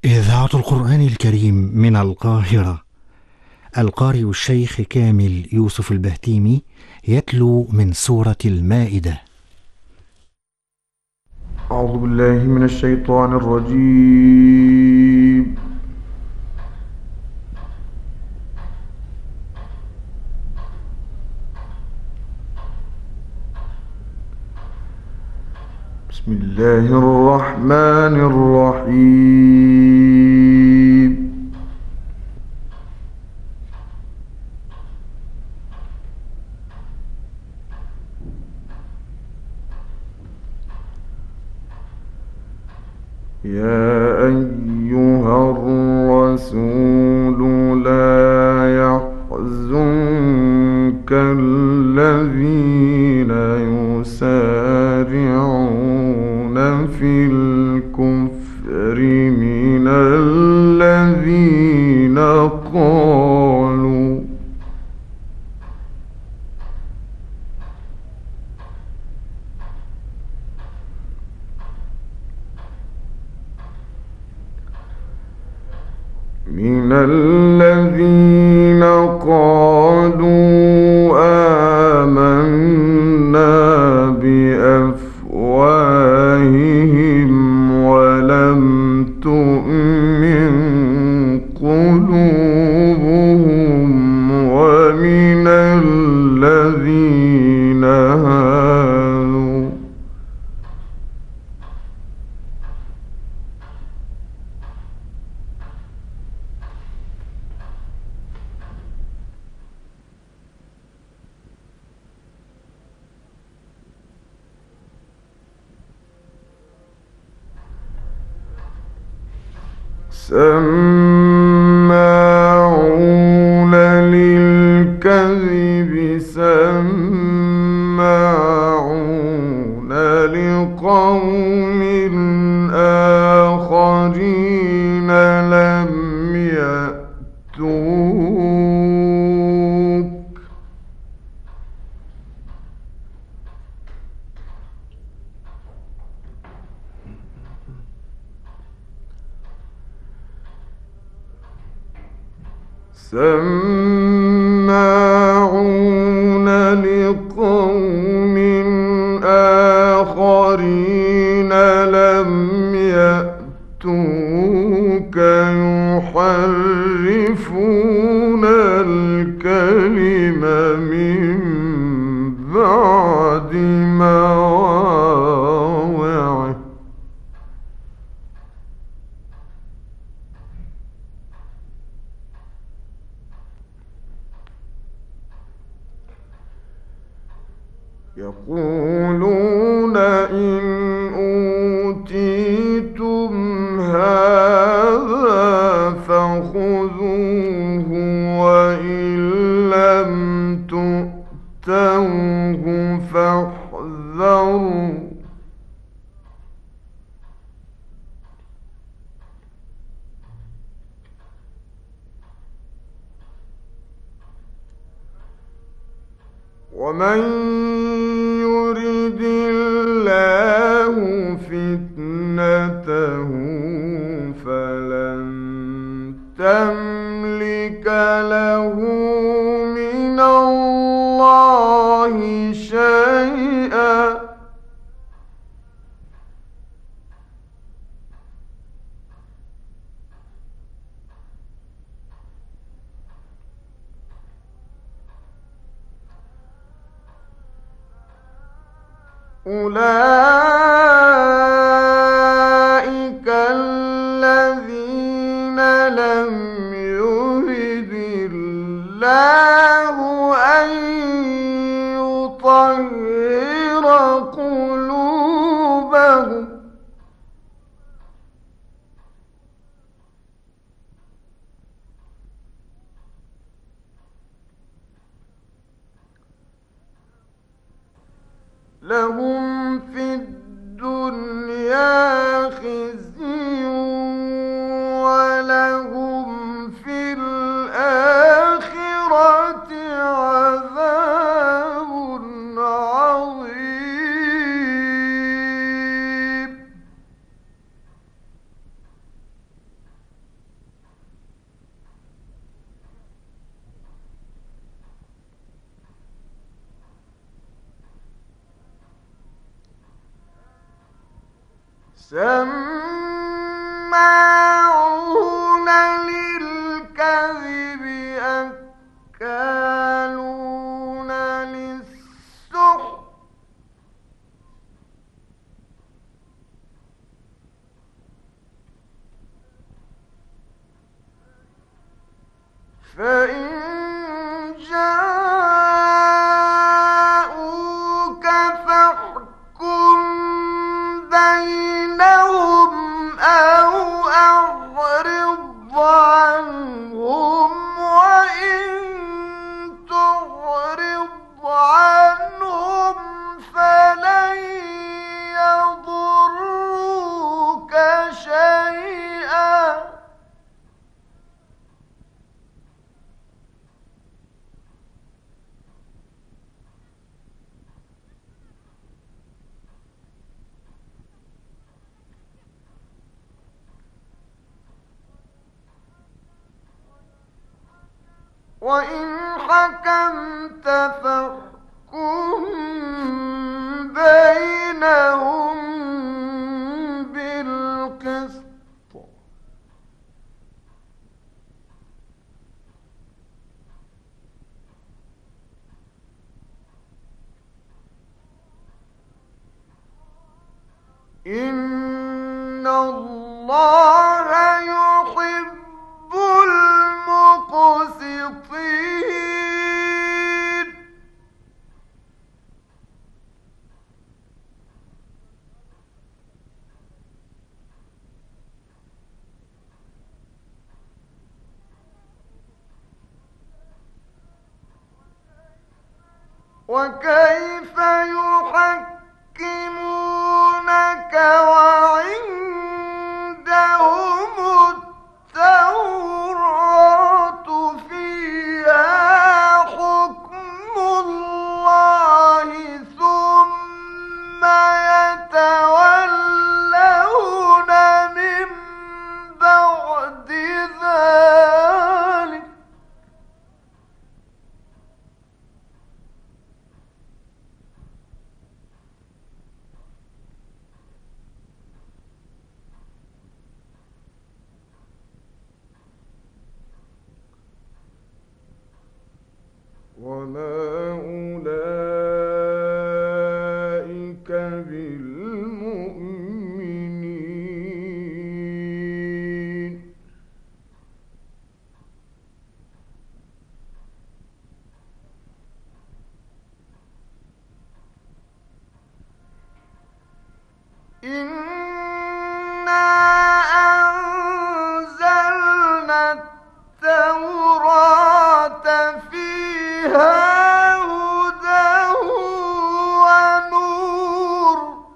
إذاعة القرآن الكريم من القاهرة. القارئ الشيخ كامل يوسف البهتيمي يتلو من سورة المائدة. أعوذ بالله من الشيطان الرجيم. بسم الله الرحمن الرحيم. يا أيها الرسول لا يحزنك الذين يسارعون في الكفر من الذين قالوا آمنا بأفواههم ولم تؤمن قلوبهم ومن الذين هادوا سماعون للكذب سماعون لقوم آخرين لم يأتوك سماعون لقوم آخرين لم يأتوك يحرفون الكلم من بعد مواضعه يقولون إن أوتيتم هذا فخذوه وإن لم تؤتوه فاحذروا ومن يرد الله فتنته فلن تملك له من الله شيئا أولئك الذين لم يرد الله أن يطهر قلوبهم لهم في الدنيا خزي ولهم في الآخرة عذاب عظيم سماعون للكذب أكالون للسحت فإن جاءوك فاحكم بينهم أو أعرض عنهم وإن تعرض عنهم فلن يضروك شيئا وإن حكمت فاحكم بينهم بالقسط إن الله يحب المقسطين وكيف يحكمونك وعندهم التوراة فيها حكم الله ثم يتولون من بعد ذلك وما أولئك بالمؤمنين إنا أنزلنا التوراة فيها هدى ونور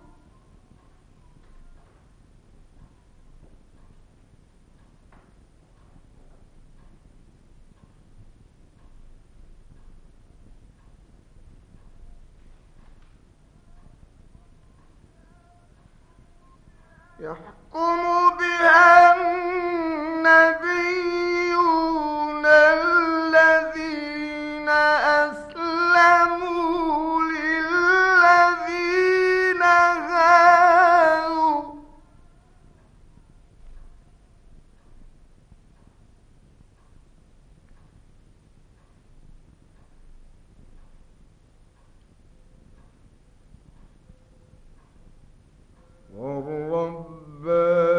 يحكم بها النبيون الذين أسلموا للذين هادوا والربانيين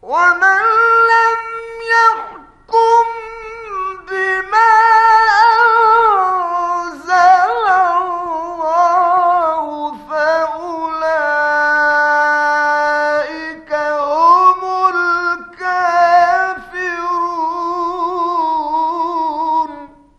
ومن لم يحكم بما أنزل الله فأولئك هم الكافرون.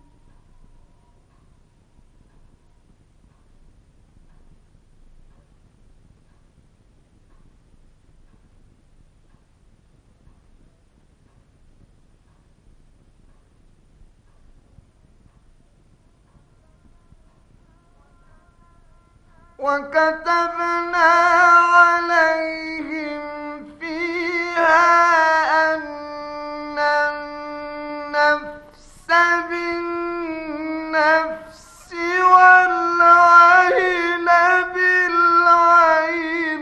وكتبنا عليهم فيها أن النفس بالنفس والعين بالعين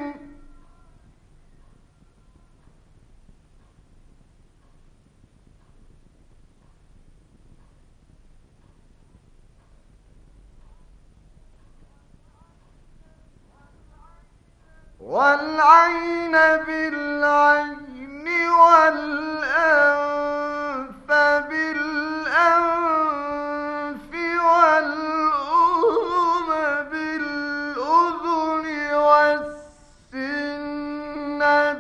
والعين بالعين والأنف بالأنف والأذن بالأذن والسن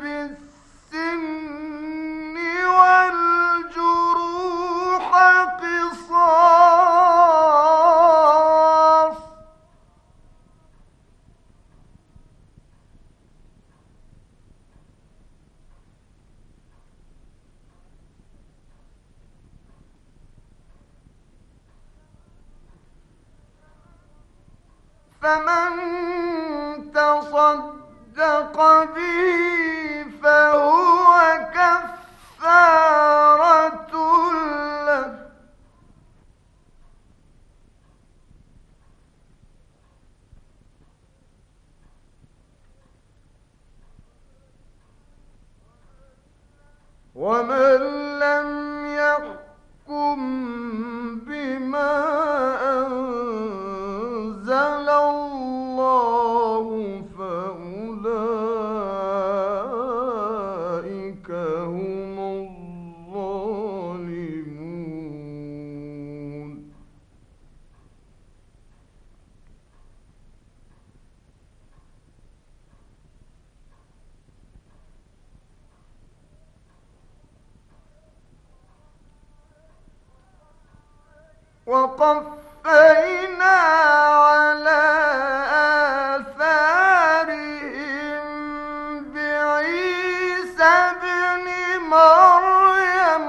بالسن والجروح قصاص. فمن تصدق به فهو كفارة له. ومن لم يحكم بما أنزل الله فأولئك هم الظالمون. وقفينا على آثارهم بعيسى ابن مريم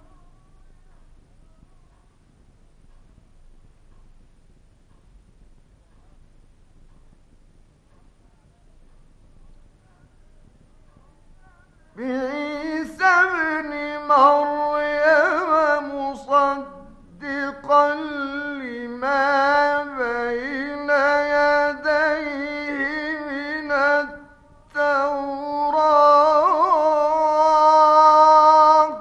مصدقا لما بين يديه من التوراة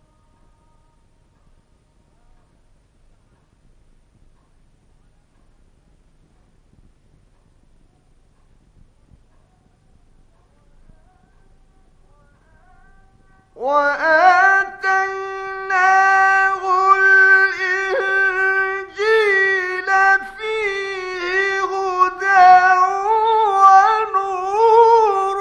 وآتيناه الإنجيل فيه هدى ونور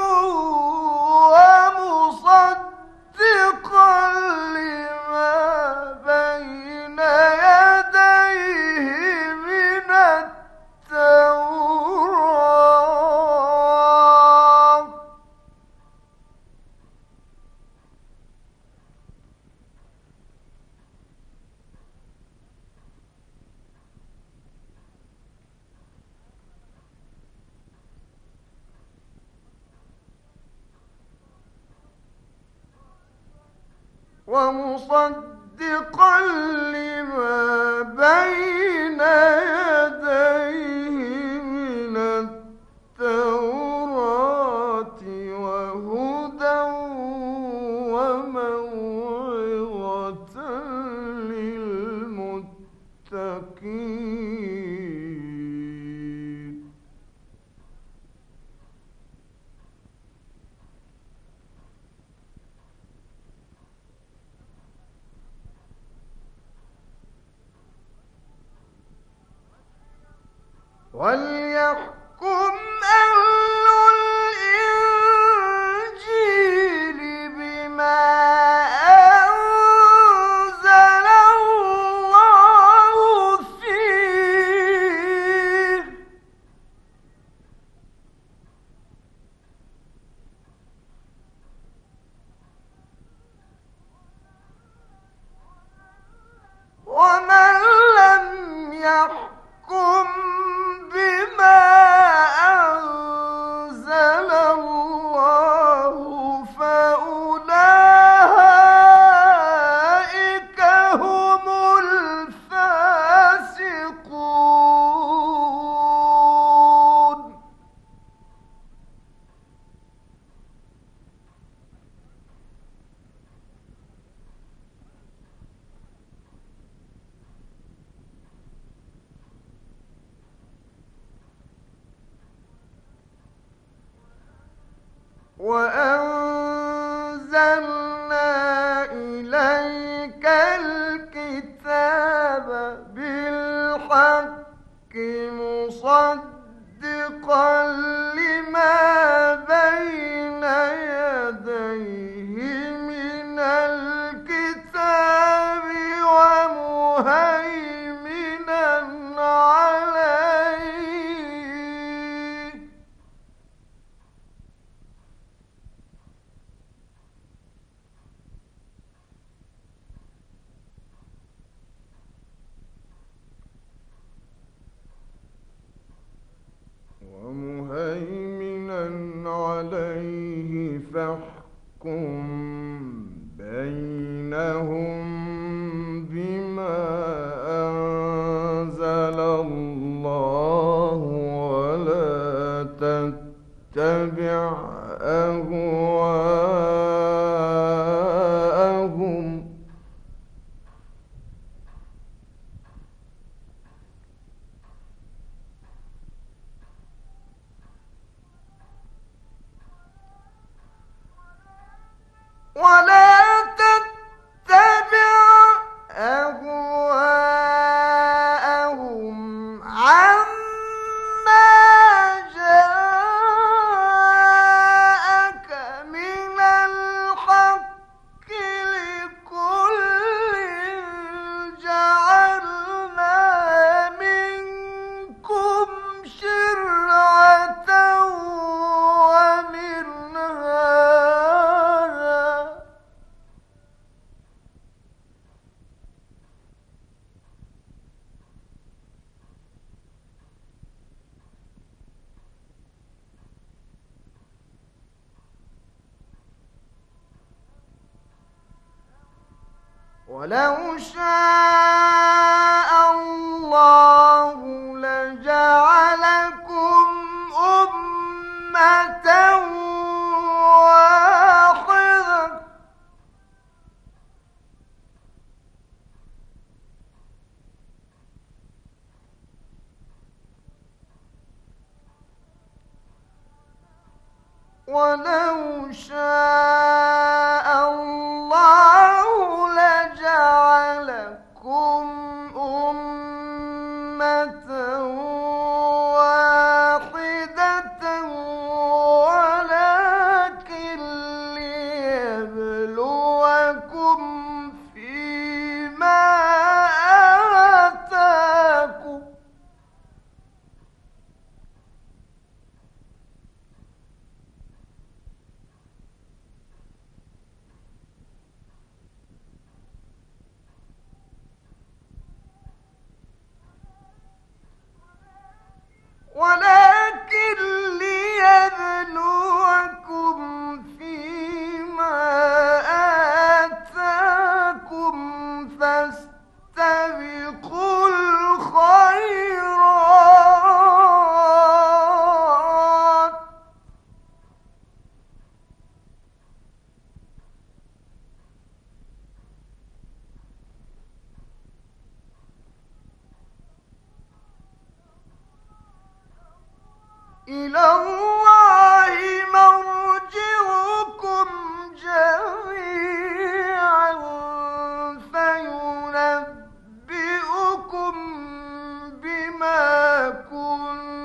ومصدقا لما بين يديه من التوراة ومصدقا لما بين يديه من التوراة وهدى وموعظة للمتقين. وليحكم أهل الإنجيل بما أنزل الله فيه ومن لم يحكم بما أنزل الله فأولئك هم الفاسقون. وأنزلنا إليك الكتاب بالحق مصدقا لما بين يديه من الكتاب ومهيمنا عليه فاحكم بينهم بما أنزل الله ولا تتبع أهواءهم ولا تتبع أهواءهم عما جاءك من الحق لكل جعلنا منكم شرعة ومنهاجا ولو شاء الله لجعلكم أمة واحدة ولو شاء الله لجعلكم أمة واحدة ولكن ليبلوكم فيما آتاكم ولكن ليبلوكم فيما آتاكم فاستبقوا الخيرات إلى الله مرجعكم جميعا فينبئكم بما كنتم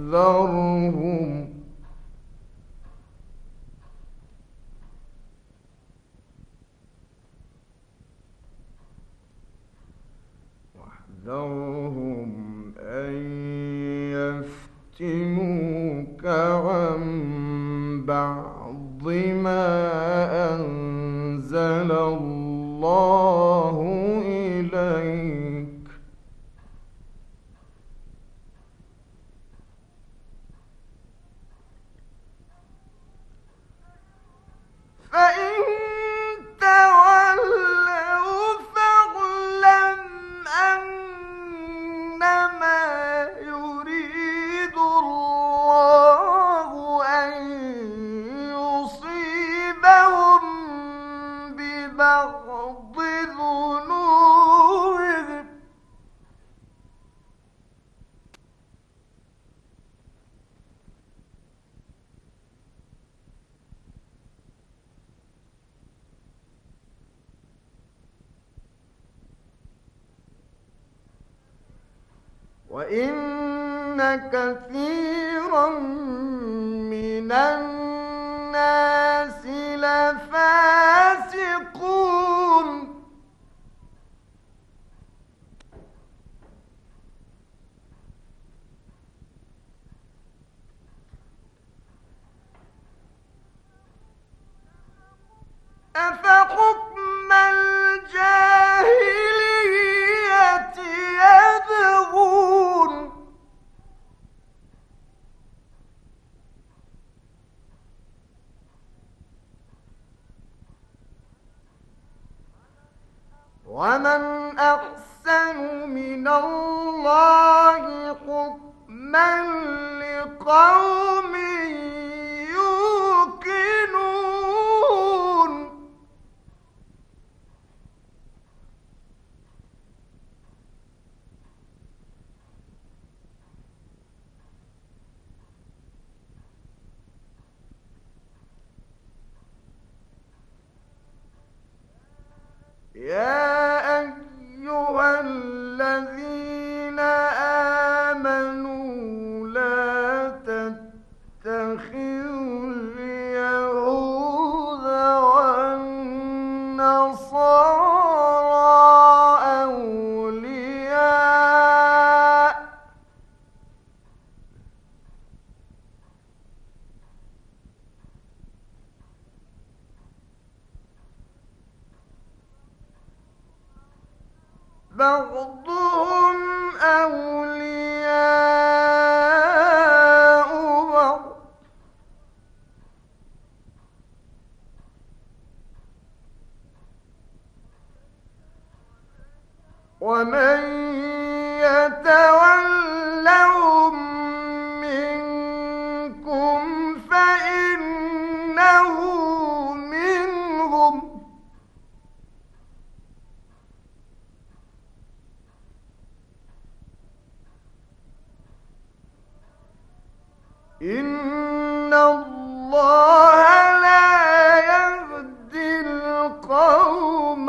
واحذرهم أن يفتنوك عن بعض ما أنزل الله إليك، فإن تولوا فاعلم أنما يريد الله أن يصيبهم ببعض ذنوبهم، وإن كثيرا من الناس لفاسقون. أفحكم الجاهلية يبغون، ومن أحسن من الله حكما لقوم يوقنون. يا أيها الذين آمنوا لا تتخذوا اليهود والنصارى أولياء، بعضهم أولياء بعض، ومن يتولهم منكم فإنه منهم، إن الله لا يهدي القوم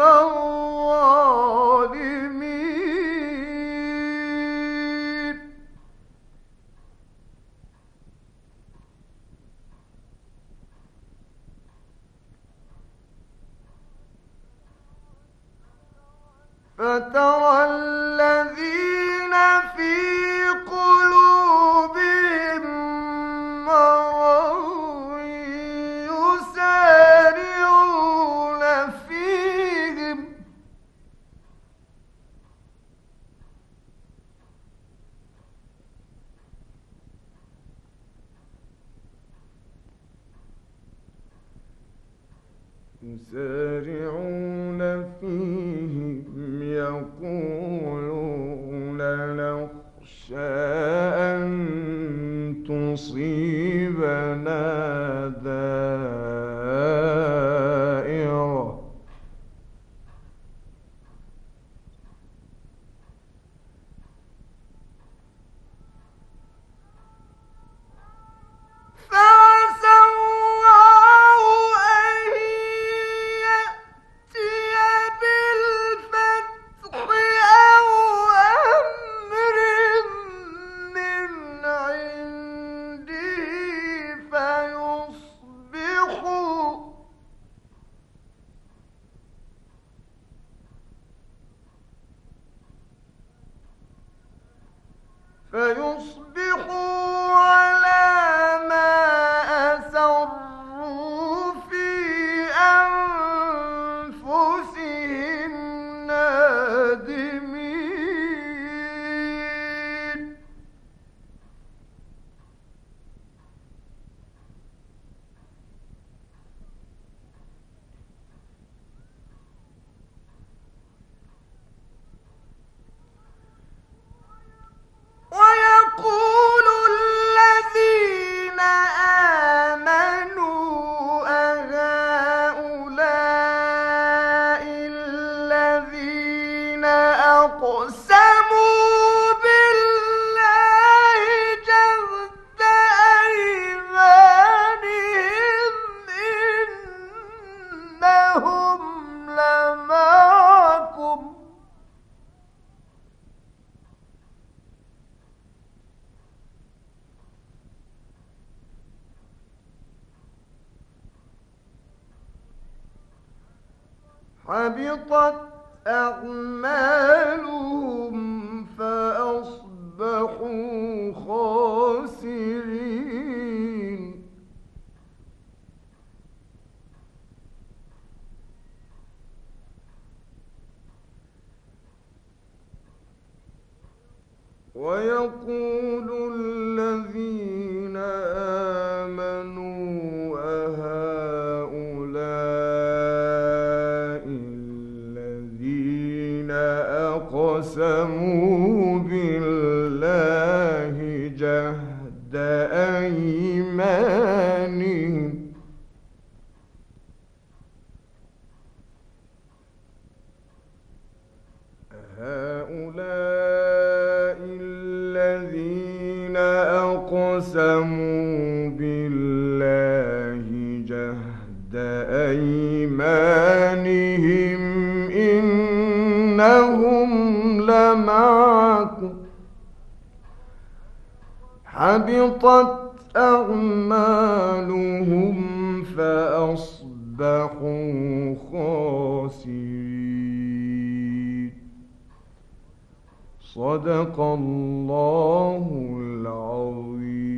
الظالمين. فترى الذين في قلوبهم مرض يسارعون فيهم، يقولون نخشى أن تصيبنا دائرة، فعسى الله أن يأتي بالفتح أو أمر من عند حبطت أعمالهم فأصبحوا خاسرين ويقول الذين آمنوا أهؤلاء الذين أقسموا بالله جهد أيمانهم هؤلاء الذين أقسموا بالله جهد أيمانهم إنهم لمعكم حبطت أعمالهم فأصبحوا خاسرين صدق الله العظيم.